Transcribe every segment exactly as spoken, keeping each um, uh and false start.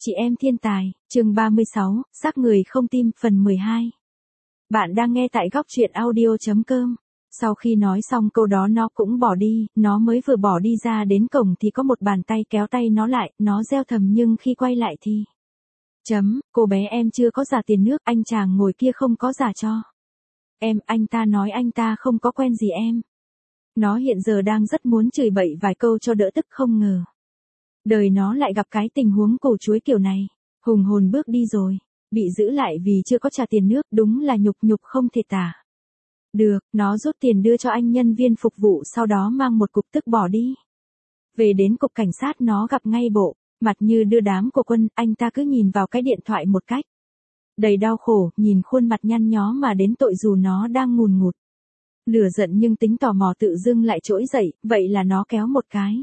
Chị em thiên tài, chương ba mươi sáu, xác người không tim, phần mười hai. Bạn đang nghe tại góc truyện audio.com. Sau khi nói xong câu đó nó cũng bỏ đi, nó mới vừa bỏ đi ra đến cổng thì có một bàn tay kéo tay nó lại, nó reo thầm nhưng khi quay lại thì... Chấm, cô bé em chưa có trả tiền nước, anh chàng ngồi kia không có trả cho. Em, anh ta nói anh ta không có quen gì em. Nó hiện giờ đang rất muốn chửi bậy vài câu cho đỡ tức, không ngờ. Đời nó lại gặp cái tình huống củ chuối kiểu này. Hùng hồn bước đi rồi, bị giữ lại vì chưa có trả tiền nước, đúng là nhục nhục không thể tả. Được, nó rút tiền đưa cho anh nhân viên phục vụ, sau đó mang một cục tức bỏ đi. Về đến cục cảnh sát nó gặp ngay bộ, mặt như đưa đám của Quân, anh ta cứ nhìn vào cái điện thoại một cách đầy đau khổ, nhìn khuôn mặt nhăn nhó mà đến tội dù nó đang ngùn ngụt. Lửa giận nhưng tính tò mò tự dưng lại trỗi dậy, vậy là nó kéo một cái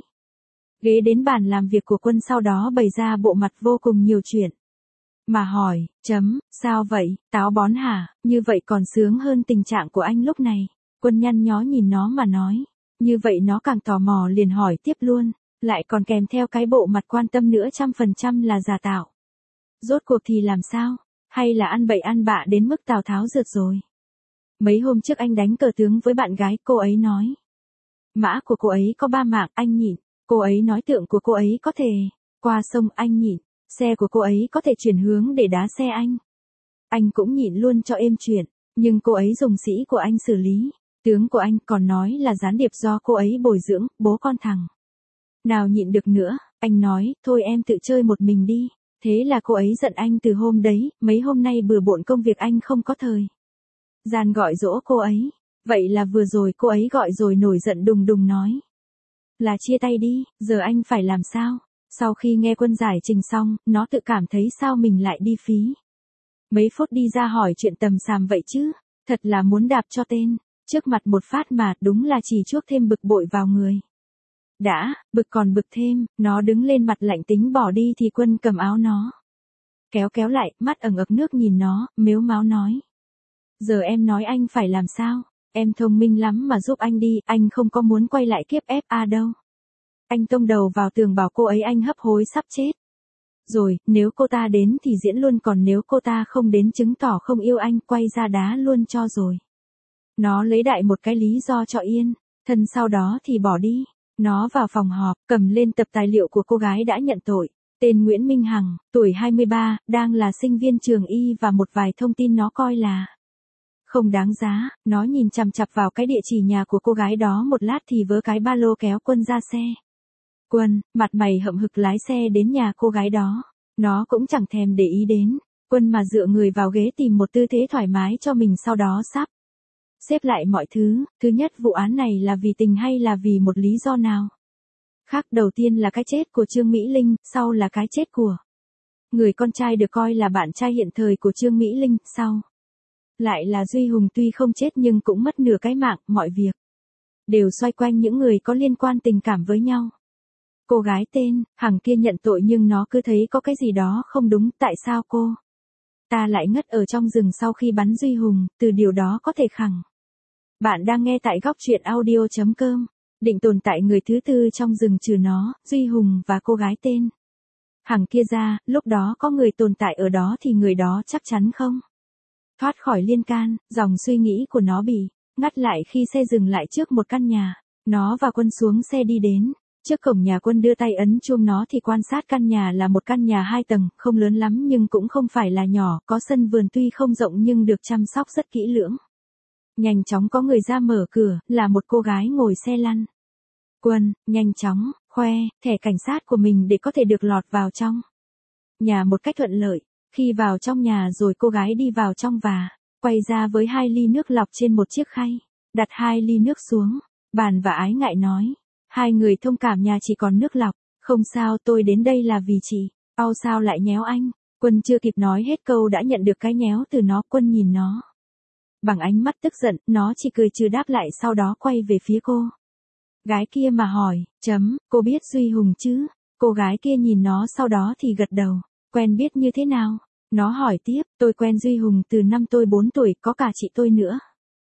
ghế đến bàn làm việc của Quân, sau đó bày ra bộ mặt vô cùng nhiều chuyện. Mà hỏi, chấm, sao vậy, táo bón hả, như vậy còn sướng hơn tình trạng của anh lúc này. Quân nhăn nhó nhìn nó mà nói, như vậy nó càng tò mò liền hỏi tiếp luôn, lại còn kèm theo cái bộ mặt quan tâm nữa, trăm phần trăm là giả tạo. Rốt cuộc thì làm sao, hay là ăn bậy ăn bạ đến mức Tào Tháo rượt rồi. Mấy hôm trước anh đánh cờ tướng với bạn gái, cô ấy nói. Mã của cô ấy có ba mạng, anh nhịn. Cô ấy nói tượng của cô ấy có thể qua sông, anh nhịn. Xe của cô ấy có thể chuyển hướng để đá xe anh. Anh cũng nhịn luôn cho êm chuyện. Nhưng cô ấy dùng sĩ của anh xử lý. Tướng của anh còn nói là gián điệp do cô ấy bồi dưỡng, bố con thằng. Nào nhịn được nữa, anh nói, thôi em tự chơi một mình đi. Thế là cô ấy giận anh từ hôm đấy, mấy hôm nay bừa bộn công việc anh không có thời gian gọi dỗ cô ấy. Vậy là vừa rồi cô ấy gọi rồi nổi giận đùng đùng nói là chia tay đi, giờ anh phải làm sao? Sau khi nghe Quân giải trình xong, nó tự cảm thấy sao mình lại đi phí mấy phút đi ra hỏi chuyện tầm xàm vậy chứ, thật là muốn đạp cho tên, trước mặt một phát mà đúng là chỉ chuốc thêm bực bội vào người. Đã, bực còn bực thêm, nó đứng lên mặt lạnh tính bỏ đi thì Quân cầm áo nó kéo kéo lại, mắt ẩn ực nước nhìn nó, mếu máo nói. Giờ em nói anh phải làm sao? Em thông minh lắm mà giúp anh đi, anh không có muốn quay lại kiếp ép a đâu. Anh tông đầu vào tường bảo cô ấy anh hấp hối sắp chết. Rồi, nếu cô ta đến thì diễn luôn, còn nếu cô ta không đến chứng tỏ không yêu anh, quay ra đá luôn cho rồi. Nó lấy đại một cái lý do cho yên, thân sau đó thì bỏ đi. Nó vào phòng họp, cầm lên tập tài liệu của cô gái đã nhận tội. Tên Nguyễn Minh Hằng, tuổi hai mươi ba, đang là sinh viên trường y và một vài thông tin nó coi là không đáng giá. Nó nhìn chằm chằm vào cái địa chỉ nhà của cô gái đó một lát thì vớ cái ba lô kéo Quân ra xe. Quân, mặt mày hậm hực lái xe đến nhà cô gái đó. Nó cũng chẳng thèm để ý đến Quân mà dựa người vào ghế tìm một tư thế thoải mái cho mình, sau đó sắp xếp lại mọi thứ. Thứ nhất, vụ án này là vì tình hay là vì một lý do nào khác? Đầu tiên là cái chết của Trương Mỹ Linh, sau là cái chết của người con trai được coi là bạn trai hiện thời của Trương Mỹ Linh, sau lại là Duy Hùng, tuy không chết nhưng cũng mất nửa cái mạng. Mọi việc đều xoay quanh những người có liên quan tình cảm với nhau. Cô gái tên Hằng kia nhận tội nhưng nó cứ thấy có cái gì đó không đúng, tại sao cô ta lại ngất ở trong rừng sau khi bắn Duy Hùng, từ điều đó có thể khẳng. Bạn đang nghe tại góc truyện audio.com. Định tồn tại người thứ tư trong rừng trừ nó, Duy Hùng và cô gái tên Hằng kia ra, lúc đó có người tồn tại ở đó thì người đó chắc chắn không thoát khỏi liên can. Dòng suy nghĩ của nó bị ngắt lại khi xe dừng lại trước một căn nhà. Nó và Quân xuống xe đi đến trước cổng nhà. Quân đưa tay ấn chuông nó thì quan sát căn nhà là một căn nhà hai tầng, không lớn lắm nhưng cũng không phải là nhỏ, có sân vườn tuy không rộng nhưng được chăm sóc rất kỹ lưỡng. Nhanh chóng có người ra mở cửa, là một cô gái ngồi xe lăn. Quân nhanh chóng khoe thẻ cảnh sát của mình để có thể được lọt vào trong nhà một cách thuận lợi. Khi vào trong nhà rồi, cô gái đi vào trong và quay ra với hai ly nước lọc trên một chiếc khay, đặt hai ly nước xuống bàn và ái ngại nói. Hai người thông cảm, nhà chỉ còn nước lọc. Không sao, tôi đến đây là vì chị. Ao sao lại nhéo anh? Quân chưa kịp nói hết câu đã nhận được cái nhéo từ nó. Quân nhìn nó bằng ánh mắt tức giận, nó chỉ cười trừ đáp lại, sau đó quay về phía cô gái kia mà hỏi, chấm, cô biết Duy Hùng chứ? Cô gái kia nhìn nó sau đó thì gật đầu. Quen biết như thế nào? Nó hỏi tiếp, tôi quen Duy Hùng từ năm tôi bốn tuổi, có cả chị tôi nữa.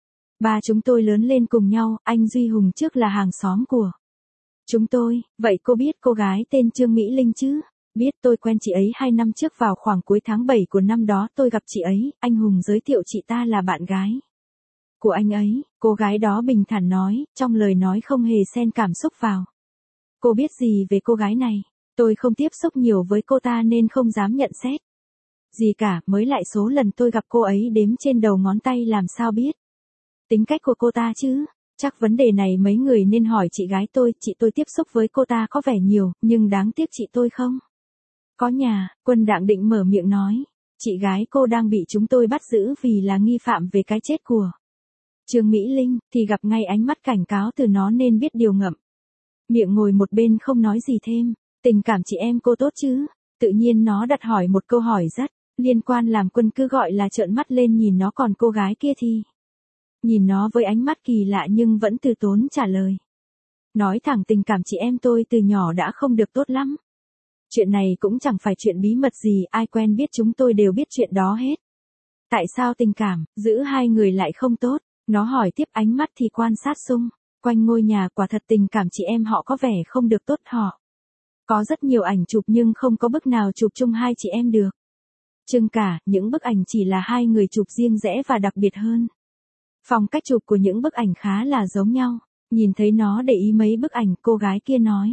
Ba chúng tôi lớn lên cùng nhau, anh Duy Hùng trước là hàng xóm của chúng tôi. Vậy cô biết cô gái tên Trương Mỹ Linh chứ? Biết tôi quen chị ấy hai năm trước vào khoảng cuối tháng bảy của năm đó tôi gặp chị ấy, anh Hùng giới thiệu chị ta là bạn gái của anh ấy, cô gái đó bình thản nói, trong lời nói không hề xen cảm xúc vào. Cô biết gì về cô gái này? Tôi không tiếp xúc nhiều với cô ta nên không dám nhận xét gì cả, mới lại số lần tôi gặp cô ấy đếm trên đầu ngón tay làm sao biết tính cách của cô ta chứ. Chắc vấn đề này mấy người nên hỏi chị gái tôi, chị tôi tiếp xúc với cô ta có vẻ nhiều, nhưng đáng tiếc chị tôi không có nhà. Quân Đặng định mở miệng nói, chị gái cô đang bị chúng tôi bắt giữ vì là nghi phạm về cái chết của Trương Mỹ Linh, thì gặp ngay ánh mắt cảnh cáo từ nó nên biết điều ngậm miệng ngồi một bên không nói gì thêm. Tình cảm chị em cô tốt chứ? Tự nhiên nó đặt hỏi một câu hỏi rất liên quan làm Quân cứ gọi là trợn mắt lên nhìn nó, còn cô gái kia thì nhìn nó với ánh mắt kỳ lạ nhưng vẫn từ tốn trả lời. Nói thẳng tình cảm chị em tôi từ nhỏ đã không được tốt lắm. Chuyện này cũng chẳng phải chuyện bí mật gì, ai quen biết chúng tôi đều biết chuyện đó hết. Tại sao tình cảm giữa hai người lại không tốt? Nó hỏi tiếp, ánh mắt thì quan sát xung quanh ngôi nhà. Quả thật tình cảm chị em họ có vẻ không được tốt, họ có rất nhiều ảnh chụp nhưng không có bức nào chụp chung hai chị em được. Chừng cả, những bức ảnh chỉ là hai người chụp riêng rẽ và đặc biệt hơn. Phong cách chụp của những bức ảnh khá là giống nhau. Nhìn thấy nó để ý mấy bức ảnh, cô gái kia nói.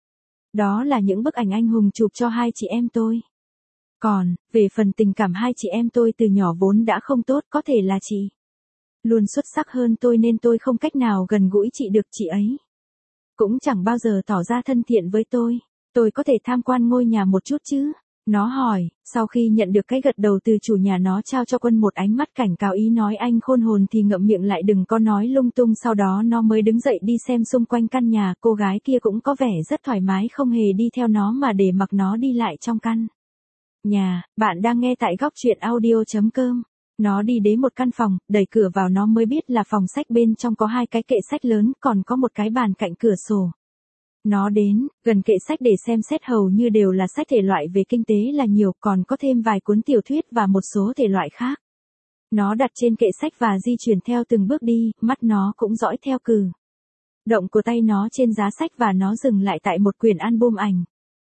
Đó là những bức ảnh anh Hùng chụp cho hai chị em tôi. Còn, về phần tình cảm hai chị em tôi từ nhỏ vốn đã không tốt, có thể là chị luôn xuất sắc hơn tôi nên tôi không cách nào gần gũi chị được, chị ấy cũng chẳng bao giờ tỏ ra thân thiện với tôi. Tôi có thể tham quan ngôi nhà một chút chứ? Nó hỏi, sau khi nhận được cái gật đầu từ chủ nhà nó trao cho Quân một ánh mắt cảnh cáo ý nói anh khôn hồn thì ngậm miệng lại đừng có nói lung tung. Sau đó nó mới đứng dậy đi xem xung quanh căn nhà. Cô gái kia cũng có vẻ rất thoải mái, không hề đi theo nó mà để mặc nó đi lại trong căn nhà. Bạn đang nghe tại góc truyện audio chấm com. Nó đi đến một căn phòng, đẩy cửa vào nó mới biết là phòng sách, bên trong có hai cái kệ sách lớn, còn có một cái bàn cạnh cửa sổ. Nó đến gần kệ sách để xem xét, hầu như đều là sách thể loại về kinh tế là nhiều, còn có thêm vài cuốn tiểu thuyết và một số thể loại khác. Nó đặt trên kệ sách và di chuyển theo từng bước đi, mắt nó cũng dõi theo cử động của tay nó trên giá sách và nó dừng lại tại một quyển album ảnh.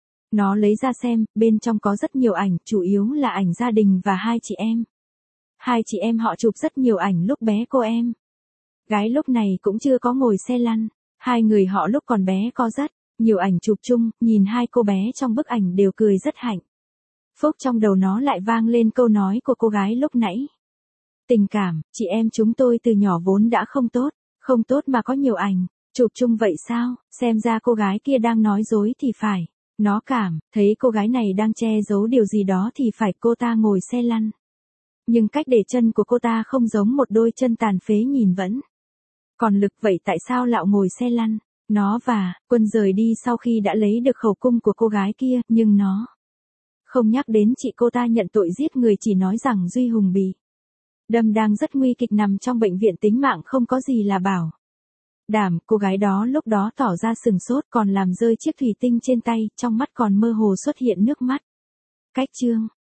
Nó lấy ra xem, bên trong có rất nhiều ảnh, chủ yếu là ảnh gia đình và hai chị em. Hai chị em họ chụp rất nhiều ảnh lúc bé, cô em gái lúc này cũng chưa có ngồi xe lăn. Hai người họ lúc còn bé có rất nhiều ảnh chụp chung, nhìn hai cô bé trong bức ảnh đều cười rất hạnh phúc. Trong đầu nó lại vang lên câu nói của cô gái lúc nãy. Tình cảm, chị em chúng tôi từ nhỏ vốn đã không tốt, không tốt mà có nhiều ảnh chụp chung vậy sao? Xem ra cô gái kia đang nói dối thì phải. Nó cảm thấy cô gái này đang che giấu điều gì đó thì phải. Cô ta ngồi xe lăn, nhưng cách để chân của cô ta không giống một đôi chân tàn phế nhìn vẫn còn lực, vậy tại sao lão ngồi xe lăn? Nó và Quân rời đi sau khi đã lấy được khẩu cung của cô gái kia, nhưng nó không nhắc đến chị cô ta nhận tội giết người, chỉ nói rằng Duy Hùng bị đâm đang rất nguy kịch, nằm trong bệnh viện, tính mạng không có gì là bảo đảm. Cô gái đó lúc đó tỏ ra sừng sốt, còn làm rơi chiếc thủy tinh trên tay, trong mắt còn mơ hồ xuất hiện nước mắt. Cách chương